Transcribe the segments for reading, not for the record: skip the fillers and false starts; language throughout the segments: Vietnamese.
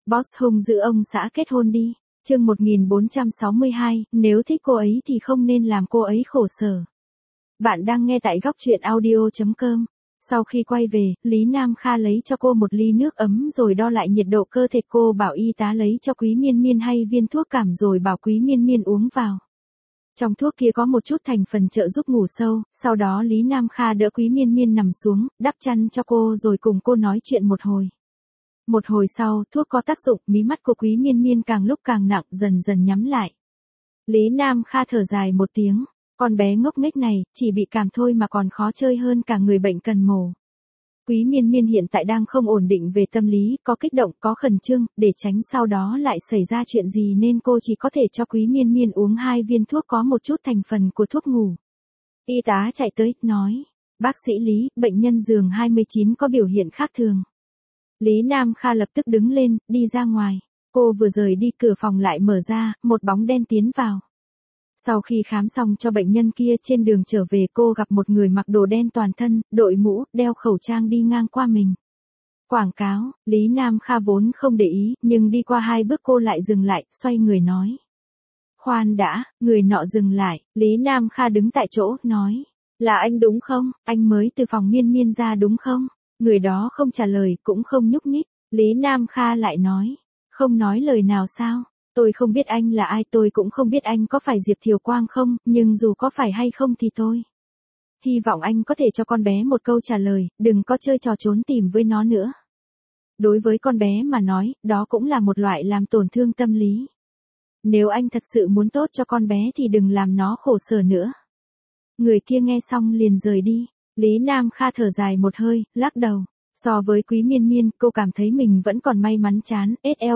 Boss hung dữ ông xã kết hôn đi. Chương 1462, nếu thích cô ấy thì không nên làm cô ấy khổ sở. Bạn đang nghe tại góc truyện audio.com. Sau khi quay về, Lý Nam Kha lấy cho cô một ly nước ấm rồi đo lại nhiệt độ cơ thể cô, bảo y tá lấy cho Quý Miên Miên hay viên thuốc cảm rồi bảo Quý Miên Miên uống vào. Trong thuốc kia có một chút thành phần trợ giúp ngủ sâu, sau đó Lý Nam Kha đỡ Quý Miên Miên nằm xuống, đắp chăn cho cô rồi cùng cô nói chuyện một hồi. Một hồi sau, thuốc có tác dụng, mí mắt của Quý Miên Miên càng lúc càng nặng, dần dần nhắm lại. Lý Nam Kha thở dài một tiếng, con bé ngốc nghếch này, chỉ bị cảm thôi mà còn khó chơi hơn cả người bệnh cần mổ. Quý Miên Miên hiện tại đang không ổn định về tâm lý, có kích động, có khẩn trương, để tránh sau đó lại xảy ra chuyện gì nên cô chỉ có thể cho Quý Miên Miên uống 2 viên thuốc có một chút thành phần của thuốc ngủ. Y tá chạy tới, nói, bác sĩ Lý, bệnh nhân giường 29 có biểu hiện khác thường. Lý Nam Kha lập tức đứng lên, đi ra ngoài. Cô vừa rời đi, cửa phòng lại mở ra, một bóng đen tiến vào. Sau khi khám xong cho bệnh nhân kia, trên đường trở về cô gặp một người mặc đồ đen toàn thân, đội mũ, đeo khẩu trang đi ngang qua mình. Quảng cáo, Lý Nam Kha vốn không để ý, nhưng đi qua 2 bước cô lại dừng lại, xoay người nói. Khoan đã, người nọ dừng lại, Lý Nam Kha đứng tại chỗ, nói. Là anh đúng không, anh mới từ phòng Miên Miên ra đúng không? Người đó không trả lời, cũng không nhúc nhích. Lý Nam Kha lại nói. Không nói lời nào sao? Tôi không biết anh là ai, tôi cũng không biết anh có phải Diệp Thiều Quang không, nhưng dù có phải hay không thì tôi hy vọng anh có thể cho con bé một câu trả lời, đừng có chơi trò trốn tìm với nó nữa. Đối với con bé mà nói, đó cũng là một loại làm tổn thương tâm lý. Nếu anh thật sự muốn tốt cho con bé thì đừng làm nó khổ sở nữa. Người kia nghe xong liền rời đi. Lý Nam Kha thở dài một hơi, lắc đầu. So với Quý Miên Miên, cô cảm thấy mình vẫn còn may mắn chán.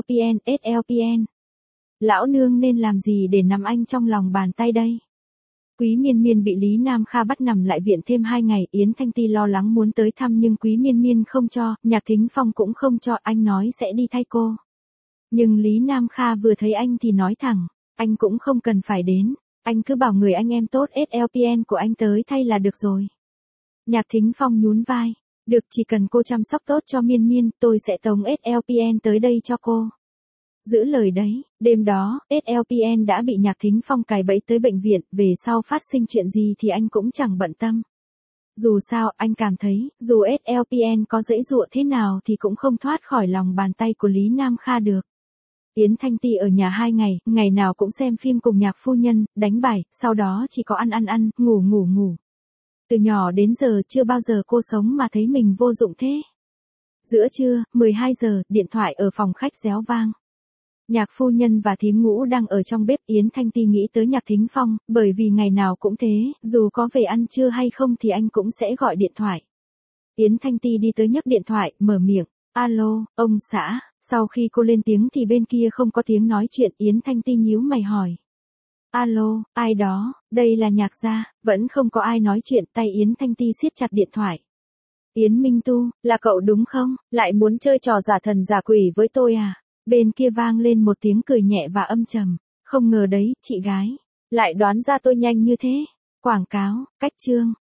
SLPN. Lão nương nên làm gì để nắm anh trong lòng bàn tay đây? Quý Miên Miên bị Lý Nam Kha bắt nằm lại viện thêm 2 ngày, Yến Thanh Ti lo lắng muốn tới thăm nhưng Quý Miên Miên không cho, Nhạc Thính Phong cũng không cho, anh nói sẽ đi thay cô. Nhưng Lý Nam Kha vừa thấy anh thì nói thẳng, anh cũng không cần phải đến, anh cứ bảo người anh em tốt SLPN của anh tới thay là được rồi. Nhạc Thính Phong nhún vai, được, chỉ cần cô chăm sóc tốt cho Miên Miên, tôi sẽ tống SLPN tới đây cho cô. Giữ lời đấy, đêm đó, SLPN đã bị Nhạc Thính Phong cài bẫy tới bệnh viện, về sau phát sinh chuyện gì thì anh cũng chẳng bận tâm. Dù sao, anh cảm thấy, dù SLPN có giãy giụa thế nào thì cũng không thoát khỏi lòng bàn tay của Lý Nam Kha được. Yến Thanh Ti ở nhà 2 ngày, ngày nào cũng xem phim cùng Nhạc phu nhân, đánh bài, sau đó chỉ có ăn, ngủ. Từ nhỏ đến giờ chưa bao giờ cô sống mà thấy mình vô dụng thế. Giữa trưa, 12 giờ, điện thoại ở phòng khách réo vang. Nhạc phu nhân và thím Ngũ đang ở trong bếp. Yến Thanh Ti nghĩ tới Nhạc Thính Phong, bởi vì ngày nào cũng thế, dù có về ăn trưa hay không thì anh cũng sẽ gọi điện thoại. Yến Thanh Ti đi tới nhấc điện thoại, mở miệng, alo, ông xã. Sau khi cô lên tiếng thì bên kia không có tiếng nói chuyện. Yến Thanh Ti nhíu mày hỏi. Alo, ai đó, đây là Nhạc gia. Vẫn không có ai nói chuyện, tay Yến Thanh Ti siết chặt điện thoại. Yến Minh Tu, là cậu đúng không, lại muốn chơi trò giả thần giả quỷ với tôi à? Bên kia vang lên một tiếng cười nhẹ và âm trầm. Không ngờ đấy, chị gái lại đoán ra tôi nhanh như thế. Quảng cáo, cách chương.